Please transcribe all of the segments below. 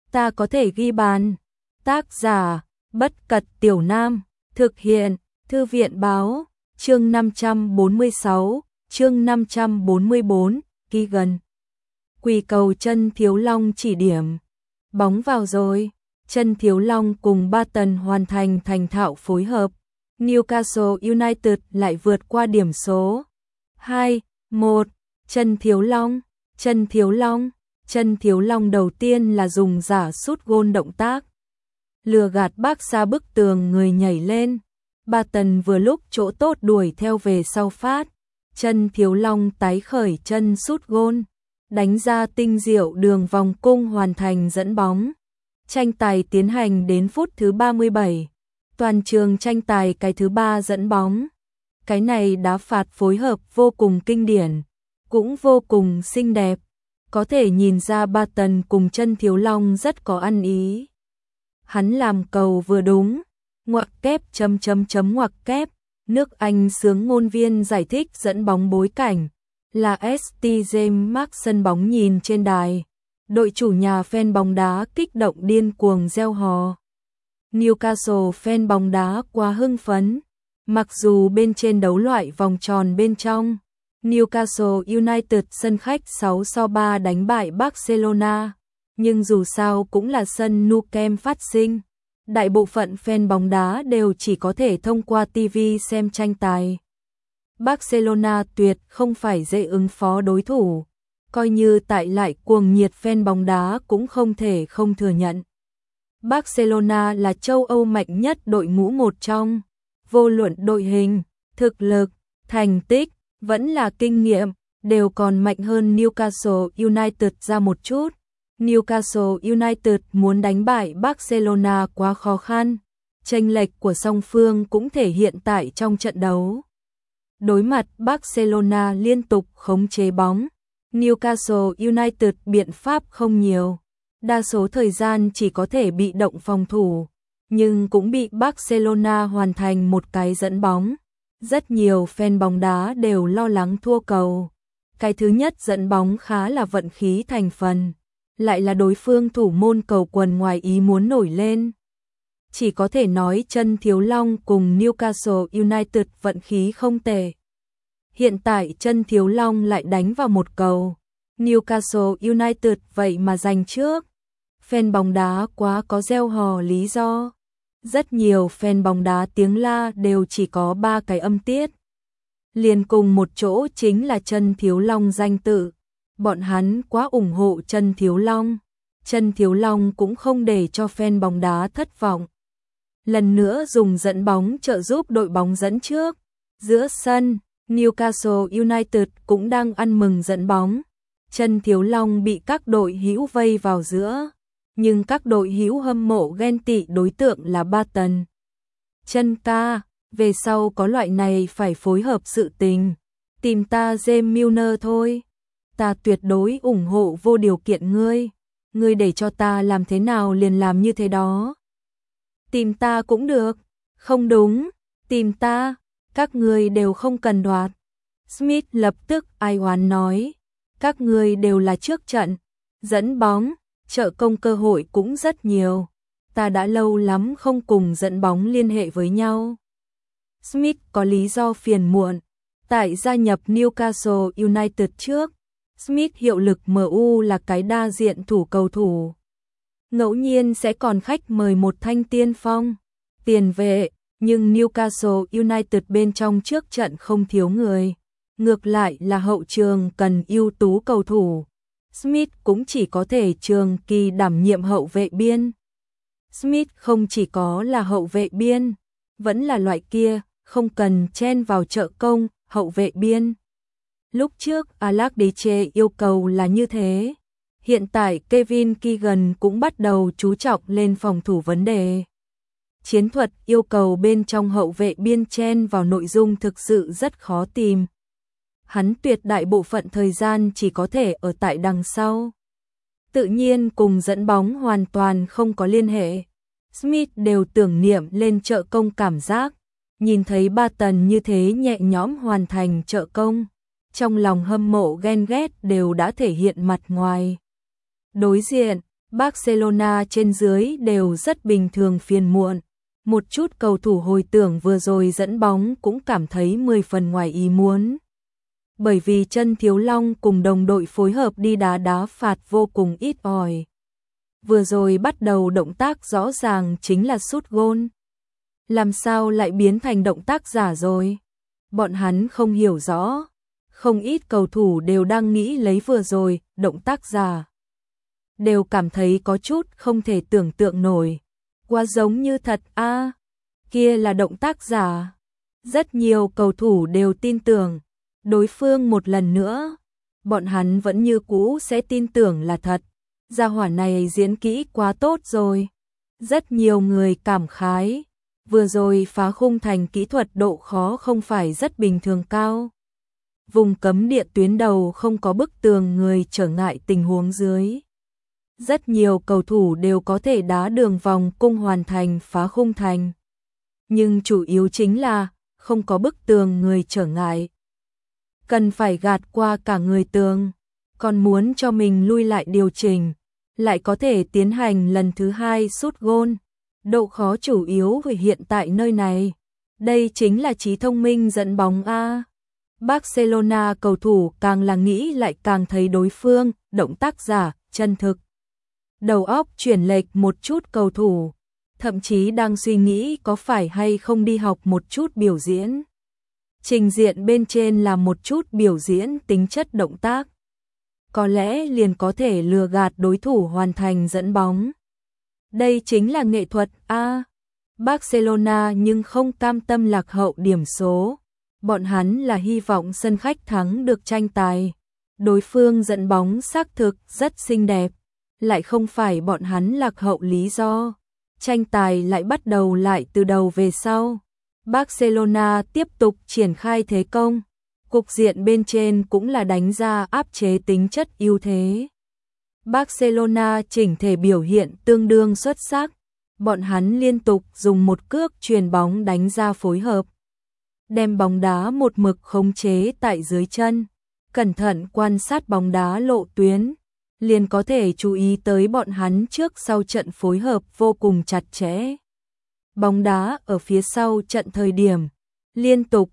ta có thể ghi bàn. Tác giả, Bất Cật Tiểu Nam, thực hiện, Thư viện báo, chương 546, chương 544, ghi gần. Quỳ cầu Chân Thiếu Long chỉ điểm. Bóng vào rồi, Chân Thiếu Long cùng Barton hoàn thành thành thạo phối hợp. Newcastle United lại vượt qua điểm số 2-1. Chân Thiếu Long, Chân Thiếu Long, Chân Thiếu Long đầu tiên là dùng giả sút gôn động tác, lừa gạt Barca bức tường người nhảy lên. Barton vừa lúc chỗ tốt đuổi theo về sau phát. Chân Thiếu Long tái khởi chân sút gôn, đánh ra tinh diệu đường vòng cung hoàn thành dẫn bóng. Tranh tài tiến hành đến phút thứ 37. Toàn trường tranh tài cái thứ 3 dẫn bóng. Cái này đá phạt phối hợp vô cùng kinh điển, cũng vô cùng xinh đẹp. Có thể nhìn ra Barton cùng Chân Thiếu Long rất có ăn ý. Hắn làm cầu vừa đúng, ngoặc kép ngoặc kép. Nước Anh xướng ngôn viên giải thích dẫn bóng bối cảnh là St. James Park, sân bóng nhìn trên đài. Đội chủ nhà fan bóng đá kích động điên cuồng reo hò. Newcastle fan bóng đá quá hưng phấn. Mặc dù bên trên đấu loại vòng tròn bên trong, Newcastle United sân khách 6-3 đánh bại Barcelona, nhưng dù sao cũng là sân Nou Camp phát sinh. Đại bộ phận fan bóng đá đều chỉ có thể thông qua TV xem tranh tài. Barcelona tuyệt không phải dễ ứng phó đối thủ, coi như tại lại cuồng nhiệt fan bóng đá cũng không thể không thừa nhận. Barcelona là châu Âu mạnh nhất đội ngũ một trong, vô luận đội hình, thực lực, thành tích, vẫn là kinh nghiệm, đều còn mạnh hơn Newcastle United ra một chút. Newcastle United muốn đánh bại Barcelona quá khó khăn, chênh lệch của song phương cũng thể hiện tại trong trận đấu. Đối mặt Barcelona liên tục khống chế bóng, Newcastle United biện pháp không nhiều, đa số thời gian chỉ có thể bị động phòng thủ, nhưng cũng bị Barcelona hoàn thành một cái dẫn bóng. Rất nhiều fan bóng đá đều lo lắng thua cầu. Cái thứ nhất dẫn bóng khá là vận khí thành phần, lại là đối phương thủ môn cầu quần ngoài ý muốn nổi lên. Chỉ có thể nói Chân Thiếu Long cùng Newcastle United vận khí không tệ. Hiện tại Chân Thiếu Long lại đánh vào một cầu, Newcastle United vậy mà giành trước. Fan bóng đá quá có reo hò lý do. Rất nhiều fan bóng đá tiếng la đều chỉ có 3 cái âm tiết. Liền cùng một chỗ chính là Chân Thiếu Long danh tự. Bọn hắn quá ủng hộ Chân Thiếu Long. Chân Thiếu Long cũng không để cho fan bóng đá thất vọng. Lần nữa dùng dẫn bóng trợ giúp đội bóng dẫn trước. Giữa sân, Newcastle United cũng đang ăn mừng dẫn bóng. Chân Thiếu Long bị các đội hữu vây vào giữa, nhưng các đội hữu hâm mộ ghen tị đối tượng là Barton. Chân ca, về sau có loại này phải phối hợp sự tình, tìm ta James Milner thôi. Ta tuyệt đối ủng hộ vô điều kiện ngươi. Ngươi để cho ta làm thế nào liền làm như thế đó. Tìm ta cũng được. Không đúng, tìm ta, các ngươi đều không cần đoạt. Smith lập tức ai oán nói, các ngươi đều là trước trận, dẫn bóng, trợ công cơ hội cũng rất nhiều. Ta đã lâu lắm không cùng dẫn bóng liên hệ với nhau. Smith có lý do phiền muộn. Tại gia nhập Newcastle United trước, Smith hiệu lực MU là cái đa diện thủ cầu thủ. Ngẫu nhiên sẽ còn khách mời một thanh tiên phong, tiền vệ, nhưng Newcastle United bên trong trước trận không thiếu người. Ngược lại là hậu trường cần ưu tú cầu thủ. Smith cũng chỉ có thể trường kỳ đảm nhiệm hậu vệ biên. Smith không chỉ có là hậu vệ biên, vẫn là loại kia, không cần chen vào trợ công, hậu vệ biên. Lúc trước Allardyce yêu cầu là như thế. Hiện tại Kevin Keegan cũng bắt đầu chú trọng lên phòng thủ vấn đề. Chiến thuật yêu cầu bên trong hậu vệ biên chen vào nội dung thực sự rất khó tìm. Hắn tuyệt đại bộ phận thời gian chỉ có thể ở tại đằng sau. Tự nhiên cùng dẫn bóng hoàn toàn không có liên hệ. Smith đều tưởng niệm lên trợ công cảm giác. Nhìn thấy Barton như thế nhẹ nhõm hoàn thành trợ công, trong lòng hâm mộ ghen ghét đều đã thể hiện mặt ngoài. Đối diện, Barcelona trên dưới đều rất bình thường phiền muộn. Một chút cầu thủ hồi tưởng vừa rồi dẫn bóng cũng cảm thấy 10 phần ngoài ý muốn. Bởi vì Chân Thiếu Long cùng đồng đội phối hợp đi đá phạt vô cùng ít ỏi. Vừa rồi bắt đầu động tác rõ ràng chính là sút gôn. Làm sao lại biến thành động tác giả rồi? Bọn hắn không hiểu rõ. Không ít cầu thủ đều đang nghĩ lấy vừa rồi, động tác giả. Đều cảm thấy có chút không thể tưởng tượng nổi. Quá giống như thật a, kia là động tác giả. Rất nhiều cầu thủ đều tin tưởng đối phương một lần nữa. Bọn hắn vẫn như cũ sẽ tin tưởng là thật. Gia hỏa này diễn kỹ quá tốt rồi. Rất nhiều người cảm khái. Vừa rồi phá khung thành kỹ thuật độ khó không phải rất bình thường cao. Vùng cấm địa tuyến đầu không có bức tường người trở ngại tình huống dưới. Rất nhiều cầu thủ đều có thể đá đường vòng cung hoàn thành phá khung thành. Nhưng chủ yếu chính là không có bức tường người trở ngại. Cần phải gạt qua cả người tường. Còn muốn cho mình lui lại điều chỉnh. Lại có thể tiến hành lần thứ hai sút gôn. Độ khó chủ yếu về hiện tại nơi này. Đây chính là trí thông minh dẫn bóng A. Barcelona cầu thủ càng là nghĩ lại càng thấy đối phương, động tác giả, chân thực. Đầu óc chuyển lệch một chút cầu thủ. Thậm chí đang suy nghĩ có phải hay không đi học một chút biểu diễn. Trình diện bên trên là một chút biểu diễn tính chất động tác. Có lẽ liền có thể lừa gạt đối thủ hoàn thành dẫn bóng. Đây chính là nghệ thuật A. Barcelona nhưng không cam tâm lạc hậu điểm số. Bọn hắn là hy vọng sân khách thắng được tranh tài. Đối phương dẫn bóng xác thực rất xinh đẹp. Lại không phải bọn hắn lạc hậu lý do. Tranh tài lại bắt đầu lại từ đầu về sau. Barcelona tiếp tục triển khai thế công. Cục diện bên trên cũng là đánh ra áp chế tính chất ưu thế. Barcelona chỉnh thể biểu hiện tương đương xuất sắc. Bọn hắn liên tục dùng một cước chuyền bóng đánh ra phối hợp. Đem bóng đá một mực khống chế tại dưới chân. Cẩn thận quan sát bóng đá lộ tuyến. Liền có thể chú ý tới bọn hắn trước sau trận phối hợp vô cùng chặt chẽ. Bóng đá ở phía sau trận thời điểm. Liên tục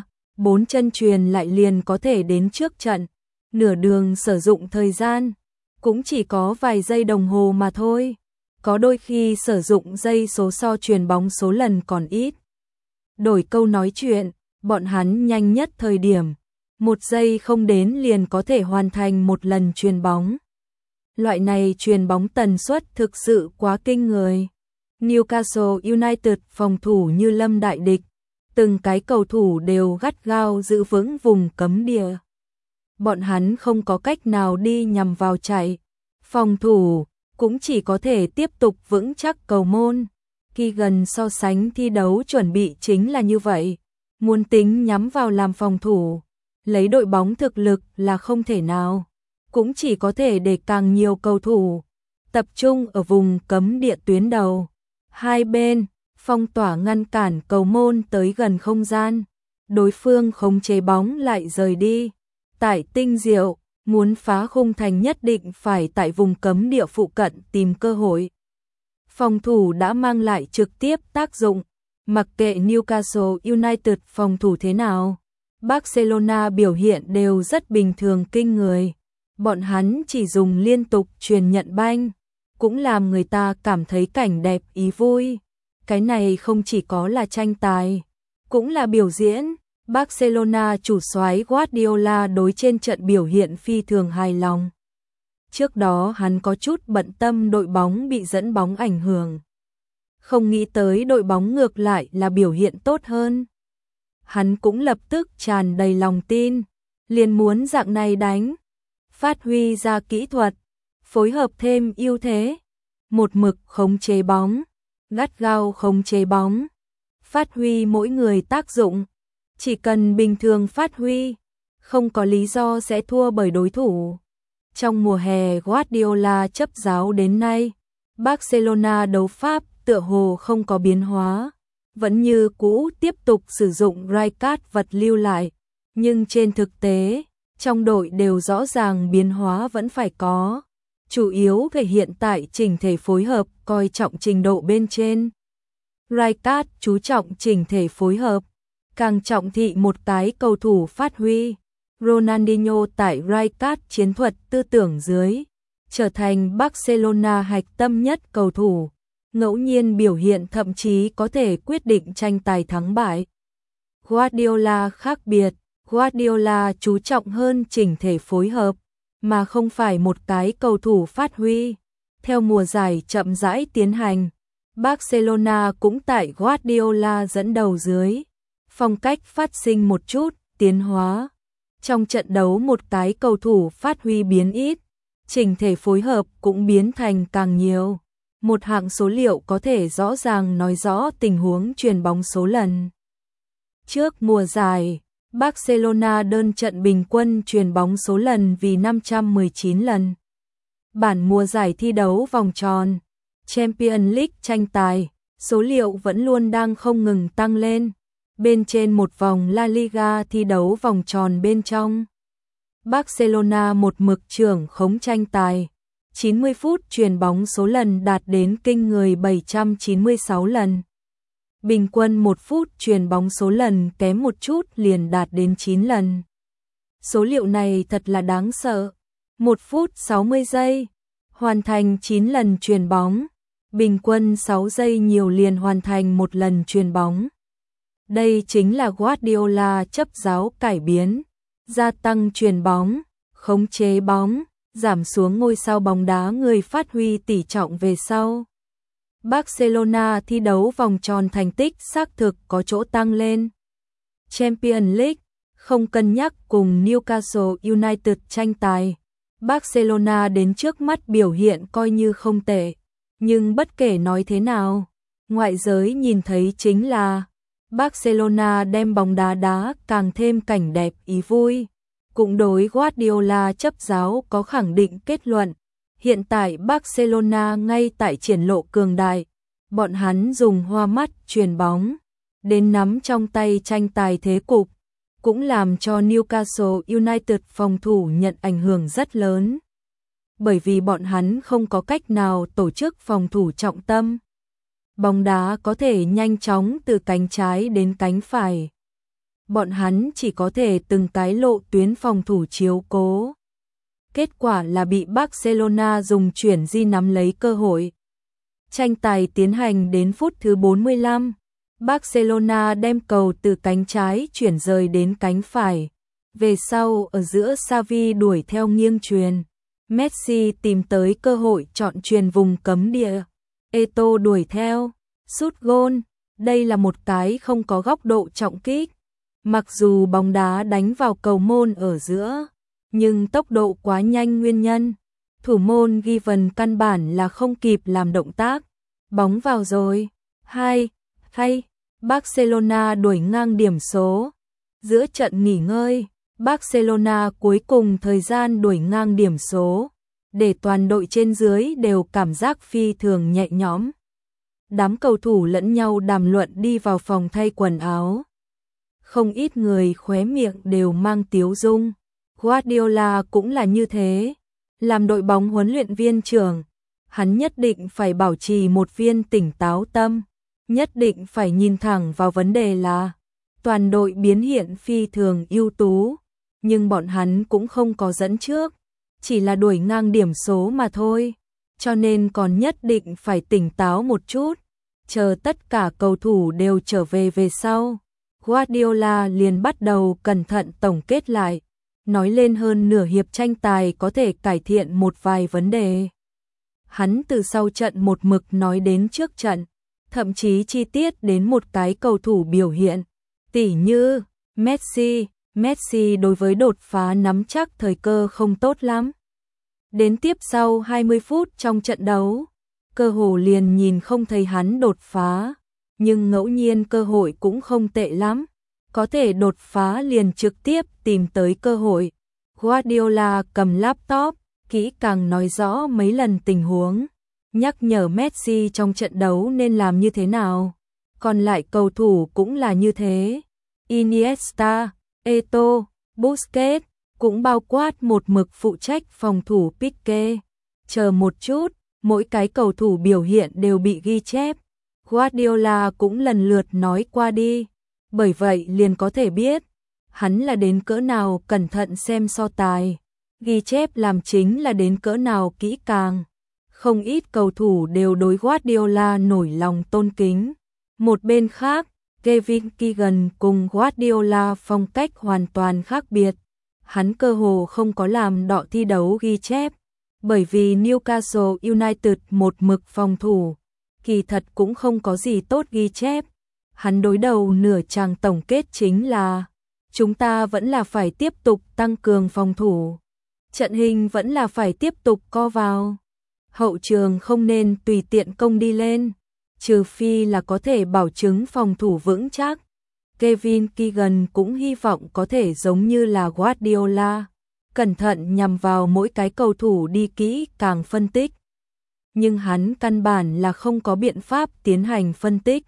3-4 chân chuyền lại liền có thể đến trước trận. Nửa đường sử dụng thời gian. Cũng chỉ có vài giây đồng hồ mà thôi. Có đôi khi sử dụng giây số so chuyền bóng số lần còn ít. Đổi câu nói chuyện, bọn hắn nhanh nhất thời điểm. 1 giây không đến liền có thể hoàn thành một lần chuyền bóng. Loại này chuyền bóng tần suất thực sự quá kinh người. Newcastle United phòng thủ như lâm đại địch. Từng cái cầu thủ đều gắt gao giữ vững vùng cấm địa. Bọn hắn không có cách nào đi nhằm vào chạy. Phòng thủ cũng chỉ có thể tiếp tục vững chắc cầu môn. Khi gần so sánh thi đấu chuẩn bị chính là như vậy. Muốn tính nhắm vào làm phòng thủ. Lấy đội bóng thực lực là không thể nào. Cũng chỉ có thể để càng nhiều cầu thủ tập trung ở vùng cấm địa tuyến đầu. Hai bên phong tỏa ngăn cản cầu môn tới gần không gian. Đối phương khống chế bóng lại rời đi. Tại tinh diệu, muốn phá khung thành nhất định phải tại vùng cấm địa phụ cận tìm cơ hội. Phòng thủ đã mang lại trực tiếp tác dụng. Mặc kệ Newcastle United phòng thủ thế nào, Barcelona biểu hiện đều rất bình thường kinh người. Bọn hắn chỉ dùng liên tục truyền nhận banh, cũng làm người ta cảm thấy cảnh đẹp ý vui. Cái này không chỉ có là tranh tài, cũng là biểu diễn. Barcelona chủ soái Guardiola đối trên trận biểu hiện phi thường hài lòng. Trước đó hắn có chút bận tâm đội bóng bị dẫn bóng ảnh hưởng. Không nghĩ tới đội bóng ngược lại là biểu hiện tốt hơn. Hắn cũng lập tức tràn đầy lòng tin, liền muốn dạng này đánh. Phát huy ra kỹ thuật, phối hợp thêm ưu thế. Một mực khống chế bóng, gắt gao khống chế bóng. Phát huy mỗi người tác dụng. Chỉ cần bình thường phát huy, không có lý do sẽ thua bởi đối thủ. Trong mùa hè Guardiola chấp giáo đến nay, Barcelona đấu pháp tựa hồ không có biến hóa, vẫn như cũ tiếp tục sử dụng Rijkaard vật lưu lại, nhưng trên thực tế, trong đội đều rõ ràng biến hóa vẫn phải có. chủ yếu thể hiện tại chỉnh thể phối hợp, coi trọng trình độ bên trên. Rijkaard chú trọng chỉnh thể phối hợp, càng trọng thị một cái cầu thủ phát huy. Ronaldinho tại Rijkaard chiến thuật tư tưởng dưới, trở thành Barcelona hạch tâm nhất cầu thủ, ngẫu nhiên biểu hiện thậm chí có thể quyết định tranh tài thắng bại. Guardiola khác biệt, Guardiola chú trọng hơn chỉnh thể phối hợp, mà không phải một cái cầu thủ phát huy. Theo mùa giải chậm rãi tiến hành, Barcelona cũng tại Guardiola dẫn đầu dưới, phong cách phát sinh một chút tiến hóa. Trong trận đấu một cái cầu thủ phát huy biến ít, chỉnh thể phối hợp cũng biến thành càng nhiều. Một hạng số liệu có thể rõ ràng nói rõ tình huống chuyền bóng số lần. Trước mùa giải, Barcelona đơn trận bình quân chuyền bóng số lần vì 519 lần. Bản mùa giải thi đấu vòng tròn, Champions League tranh tài, số liệu vẫn luôn đang không ngừng tăng lên. Bên trên một vòng La Liga thi đấu vòng tròn bên trong, Barcelona một mực trưởng khống tranh tài. 90 phút chuyền bóng số lần đạt đến kinh người 796 lần. Bình quân 1 phút chuyền bóng số lần kém một chút liền đạt đến 9 lần. Số liệu này thật là đáng sợ. 1 phút 60 giây, hoàn thành 9 lần chuyền bóng. Bình quân 6 giây nhiều liền hoàn thành một lần chuyền bóng. Đây chính là Guardiola chấp giáo cải biến, gia tăng chuyền bóng, khống chế bóng, giảm xuống ngôi sao bóng đá người phát huy tỷ trọng về sau. Barcelona thi đấu vòng tròn thành tích xác thực có chỗ tăng lên. Champions League không cân nhắc cùng Newcastle United tranh tài. Barcelona đến trước mắt biểu hiện coi như không tệ, nhưng bất kể nói thế nào, ngoại giới nhìn thấy chính là Barcelona đem bóng đá đá càng thêm cảnh đẹp ý vui. Cũng đối Guardiola chấp giáo có khẳng định kết luận, hiện tại Barcelona ngay tại triển lộ cường đại, bọn hắn dùng hoa mắt chuyền bóng, đến nắm trong tay tranh tài thế cục, cũng làm cho Newcastle United phòng thủ nhận ảnh hưởng rất lớn. Bởi vì bọn hắn không có cách nào tổ chức phòng thủ trọng tâm. Bóng đá có thể nhanh chóng từ cánh trái đến cánh phải. Bọn hắn chỉ có thể từng cái lộ tuyến phòng thủ chiếu cố. Kết quả là bị Barcelona dùng chuyển di nắm lấy cơ hội. Tranh tài tiến hành đến phút thứ 45. Barcelona đem cầu từ cánh trái chuyển rời đến cánh phải. Về sau ở giữa Xavi đuổi theo nghiêng chuyền. Messi tìm tới cơ hội chọn chuyền vùng cấm địa. Eto'o đuổi theo, sút gôn. Đây là một cái không có góc độ trọng kích. Mặc dù bóng đá đánh vào cầu môn ở giữa, nhưng tốc độ quá nhanh nguyên nhân. Thủ môn Given căn bản là không kịp làm động tác. Bóng vào rồi. Hay, Barcelona đuổi ngang điểm số. Giữa trận nghỉ ngơi, Barcelona cuối cùng thời gian đuổi ngang điểm số, để toàn đội trên dưới đều cảm giác phi thường nhẹ nhõm. Đám cầu thủ lẫn nhau đàm luận đi vào phòng thay quần áo. Không ít người khóe miệng đều mang tiếu dung. Guardiola cũng là như thế. Làm đội bóng huấn luyện viên trưởng, hắn nhất định phải bảo trì một viên tỉnh táo tâm, nhất định phải nhìn thẳng vào vấn đề là toàn đội biến hiện phi thường ưu tú, nhưng bọn hắn cũng không có dẫn trước, chỉ là đuổi ngang điểm số mà thôi, cho nên còn nhất định phải tỉnh táo một chút, chờ tất cả cầu thủ đều trở về sau. Guardiola liền bắt đầu cẩn thận tổng kết lại, nói lên hơn nửa hiệp tranh tài có thể cải thiện một vài vấn đề. Hắn từ sau trận một mực nói đến trước trận, thậm chí chi tiết đến một cái cầu thủ biểu hiện, tỉ như Messi đối với đột phá nắm chắc thời cơ không tốt lắm. Đến tiếp sau 20 phút trong trận đấu, cơ hồ liền nhìn không thấy hắn đột phá, nhưng ngẫu nhiên cơ hội cũng không tệ lắm, có thể đột phá liền trực tiếp tìm tới cơ hội. Guardiola cầm laptop, kỹ càng nói rõ mấy lần tình huống, nhắc nhở Messi trong trận đấu nên làm như thế nào. Còn lại cầu thủ cũng là như thế. Iniesta, Eto'o, Busquets, cũng bao quát một mực phụ trách phòng thủ Pique. chờ một chút, mỗi cái cầu thủ biểu hiện đều bị ghi chép. Guardiola cũng lần lượt nói qua đi, bởi vậy liền có thể biết hắn là đến cỡ nào cẩn thận xem so tài, ghi chép làm chính là đến cỡ nào kỹ càng. Không ít cầu thủ đều đối Guardiola nổi lòng tôn kính. Một bên khác, Kevin Keegan cùng Guardiola phong cách hoàn toàn khác biệt. Hắn cơ hồ không có làm đọ thi đấu ghi chép, bởi vì Newcastle United một mực phòng thủ, kỳ thật cũng không có gì tốt ghi chép. Hắn đối đầu nửa chàng tổng kết chính là chúng ta vẫn là phải tiếp tục tăng cường phòng thủ, trận hình vẫn là phải tiếp tục co vào, hậu trường không nên tùy tiện công đi lên, trừ phi là có thể bảo chứng phòng thủ vững chắc. Kevin Keegan cũng hy vọng có thể giống như là Guardiola, cẩn thận nhằm vào mỗi cái cầu thủ đi kỹ càng phân tích. Nhưng hắn căn bản là không có biện pháp tiến hành phân tích.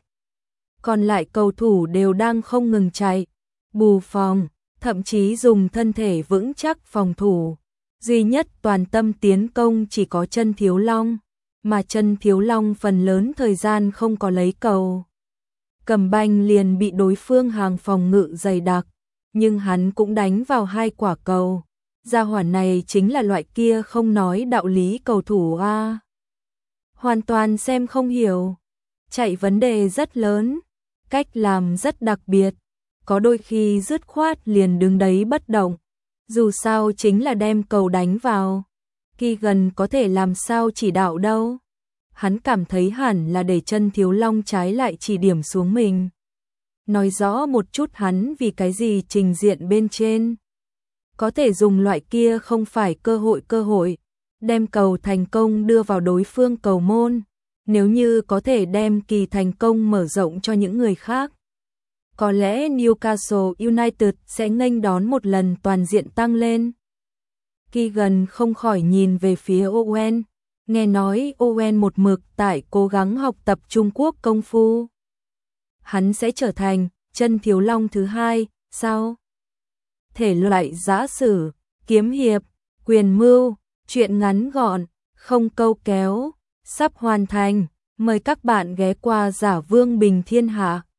Còn lại cầu thủ đều đang không ngừng chạy, bù phòng, thậm chí dùng thân thể vững chắc phòng thủ. Duy nhất toàn tâm tiến công chỉ có Chân Thiếu Long, mà Chân Thiếu Long phần lớn thời gian không có lấy cầu. Cầm banh liền bị đối phương hàng phòng ngự dày đặc, nhưng hắn cũng đánh vào 2 quả cầu. Gia hỏa này chính là loại kia không nói đạo lý cầu thủ a. Hoàn toàn xem không hiểu, chạy vấn đề rất lớn, cách làm rất đặc biệt, có đôi khi dứt khoát liền đứng đấy bất động, dù sao chính là đem cầu đánh vào. Keegan có thể làm sao chỉ đạo đâu. Hắn cảm thấy hẳn là để Chân Thiếu Long trái lại chỉ điểm xuống mình. Nói rõ một chút hắn vì cái gì trình diện bên trên. Có thể dùng loại kia không phải cơ hội, đem cầu thành công đưa vào đối phương cầu môn. Nếu như có thể đem kỳ thành công mở rộng cho những người khác, có lẽ Newcastle United sẽ nghênh đón một lần toàn diện tăng lên. Keegan không khỏi nhìn về phía Owen, nghe nói Owen một mực tại cố gắng học tập Trung Quốc công phu. Hắn sẽ trở thành Chân Thiếu Long thứ 2, sao? Thể loại giã sử, kiếm hiệp, quyền mưu, truyện ngắn gọn, không câu kéo, sắp hoàn thành. Mời các bạn ghé qua Giả Vương Bình Thiên Hạ.